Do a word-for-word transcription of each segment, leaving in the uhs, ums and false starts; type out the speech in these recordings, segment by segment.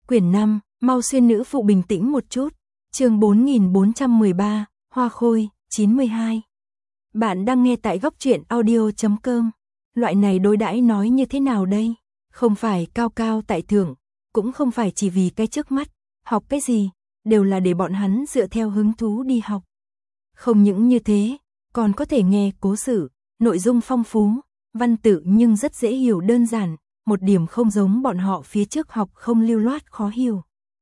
Quyển năm, mau xuyên nữ phụ bình tĩnh một chút. Chương bốn nghìn bốn trăm mười ba, Hoa Khôi, chín mươi hai. Bạn đang nghe tại góc truyện audio chấm com. Loại này đối đãi nói như thế nào đây? Không phải cao cao tại thượng, cũng không phải chỉ vì cái trước mắt, học cái gì, đều là để bọn hắn dựa theo hứng thú đi học. Không những như thế, còn có thể nghe cố sự, nội dung phong phú, văn tự nhưng rất dễ hiểu đơn giản, một điểm không giống bọn họ phía trước học không lưu loát khó hiểu.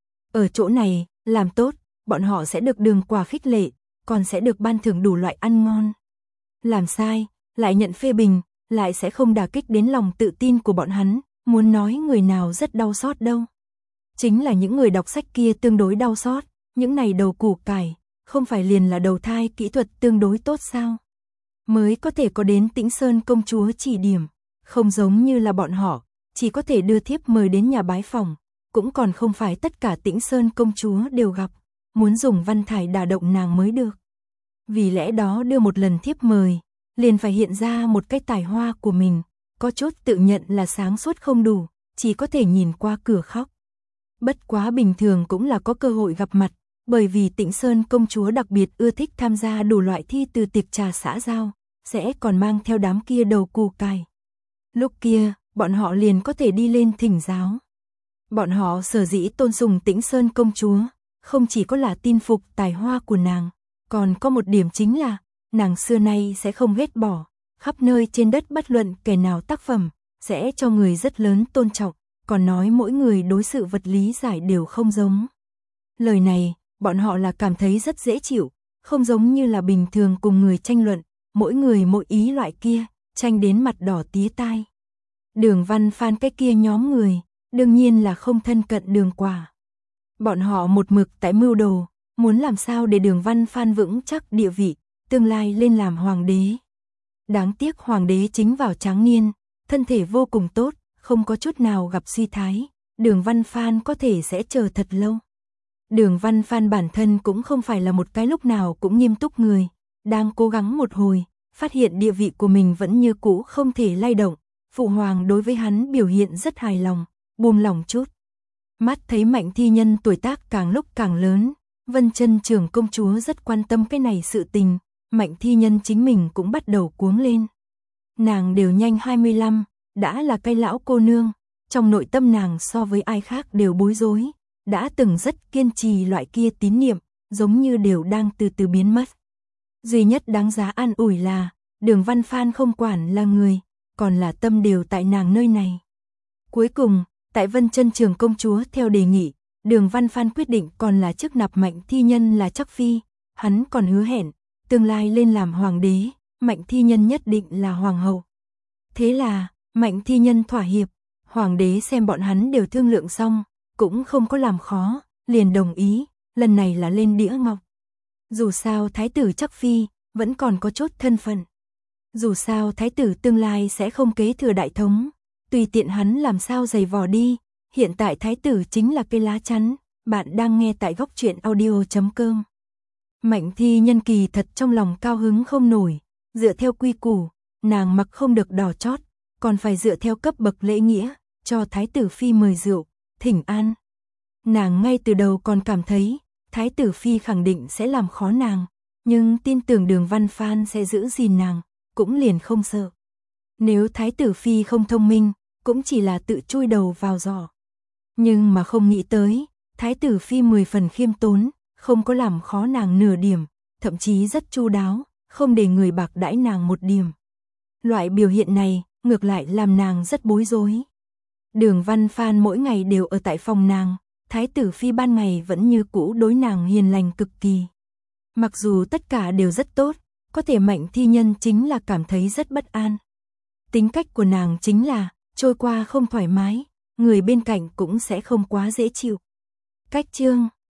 Ở chỗ này, làm tốt, bọn họ sẽ được đường quà khích lệ, còn sẽ được ban thưởng đủ loại ăn ngon. Làm sai, lại nhận phê bình, lại sẽ không đả kích đến lòng tự tin của bọn hắn, muốn nói người nào rất đau xót đâu. Chính là những người đọc sách kia tương đối đau xót, những này đầu củ cải, không phải liền là đầu thai kỹ thuật tương đối tốt sao? Mới có thể có đến Tĩnh Sơn công chúa chỉ điểm, không giống như là bọn họ, chỉ có thể đưa thiếp mời đến nhà bái phòng, cũng còn không phải tất cả Tĩnh Sơn công chúa đều gặp, muốn dùng văn thải đả động nàng mới được. Vì lẽ đó đưa một lần thiếp mời, liền phải hiện ra một cái tài hoa của mình, có chút tự nhận là sáng suốt không đủ, chỉ có thể nhìn qua cửa khóc. Bất quá bình thường cũng là có cơ hội gặp mặt, bởi vì Tĩnh Sơn công chúa đặc biệt ưa thích tham gia đủ loại thi từ tiệc trà xã giao, sẽ còn mang theo đám kia đầu củ cải. Lúc kia, bọn họ liền có thể đi lên thỉnh giáo. Bọn họ sở dĩ tôn sùng Tĩnh Sơn công chúa, không chỉ có là tin phục tài hoa của nàng, còn có một điểm chính là, nàng xưa nay sẽ không ghét bỏ, khắp nơi trên đất bất luận kẻ nào tác phẩm, sẽ cho người rất lớn tôn trọng, còn nói mỗi người đối sự vật lý giải đều không giống. Lời này, bọn họ là cảm thấy rất dễ chịu, không giống như là bình thường cùng người tranh luận, mỗi người mỗi ý loại kia, tranh đến mặt đỏ tía tai. Đường Văn Phan cái kia nhóm người, đương nhiên là không thân cận Đường Quả. Bọn họ một mực tại mưu đồ, muốn làm sao để Đường Văn Phan vững chắc địa vị, tương lai lên làm hoàng đế. Đáng tiếc hoàng đế chính vào tráng niên, thân thể vô cùng tốt, không có chút nào gặp suy thái, Đường Văn Phan có thể sẽ chờ thật lâu. Đường Văn Phan bản thân cũng không phải là một cái lúc nào cũng nghiêm túc người, đang cố gắng một hồi, phát hiện địa vị của mình vẫn như cũ không thể lay động, phụ hoàng đối với hắn biểu hiện rất hài lòng, buông lòng chút. Mắt thấy Mạnh Thi Nhân tuổi tác càng lúc càng lớn, Vân Chân trưởng công chúa rất quan tâm cái này sự tình, Mạnh Thi Nhân chính mình cũng bắt đầu cuống lên. Nàng đều nhanh hai mươi lăm, đã là cái lão cô nương, trong nội tâm nàng so với ai khác đều bối rối, đã từng rất kiên trì loại kia tín niệm, giống như đều đang từ từ biến mất. Duy nhất đáng giá an ủi là, Đường Văn Phan không quản là người, còn là tâm đều tại nàng nơi này. Cuối cùng, tại Vân Chân trưởng công chúa theo đề nghị, Đường Văn Phan quyết định còn là trước nạp Mạnh Thi Nhân là chắc phi, hắn còn hứa hẹn, tương lai lên làm hoàng đế, Mạnh Thi Nhân nhất định là hoàng hậu. Thế là, Mạnh Thi Nhân thỏa hiệp, hoàng đế xem bọn hắn đều thương lượng xong, cũng không có làm khó, liền đồng ý, lần này là lên đĩa ngọc. Dù sao thái tử chắc phi, vẫn còn có chút thân phận. Dù sao thái tử tương lai sẽ không kế thừa đại thống, tùy tiện hắn làm sao giày vò đi, hiện tại thái tử chính là cây lá chắn, bạn đang nghe tại góc truyện audio chấm com. Mạnh Thi Nhân kỳ thật trong lòng cao hứng không nổi, dựa theo quy củ, nàng mặc không được đỏ chót, còn phải dựa theo cấp bậc lễ nghĩa, cho thái tử phi mời rượu, thỉnh an. Nàng ngay từ đầu còn cảm thấy, thái tử phi khẳng định sẽ làm khó nàng, nhưng tin tưởng Đường Văn Phan sẽ giữ gìn nàng, cũng liền không sợ. Nếu thái tử phi không thông minh, cũng chỉ là tự chui đầu vào giỏ. Nhưng mà không nghĩ tới, thái tử phi mười phần khiêm tốn, không có làm khó nàng nửa điểm, thậm chí rất chu đáo, không để người bạc đãi nàng một điểm. Loại biểu hiện này, ngược lại làm nàng rất bối rối. Đường Văn Phan mỗi ngày đều ở tại phòng nàng, thái tử phi ban ngày vẫn như cũ đối nàng hiền lành cực kỳ. Mặc dù tất cả đều rất tốt, có thể Mạnh Thi Nhân chính là cảm thấy rất bất an. Tính cách của nàng chính là, trôi qua không thoải mái, người bên cạnh cũng sẽ không quá dễ chịu. Cách chương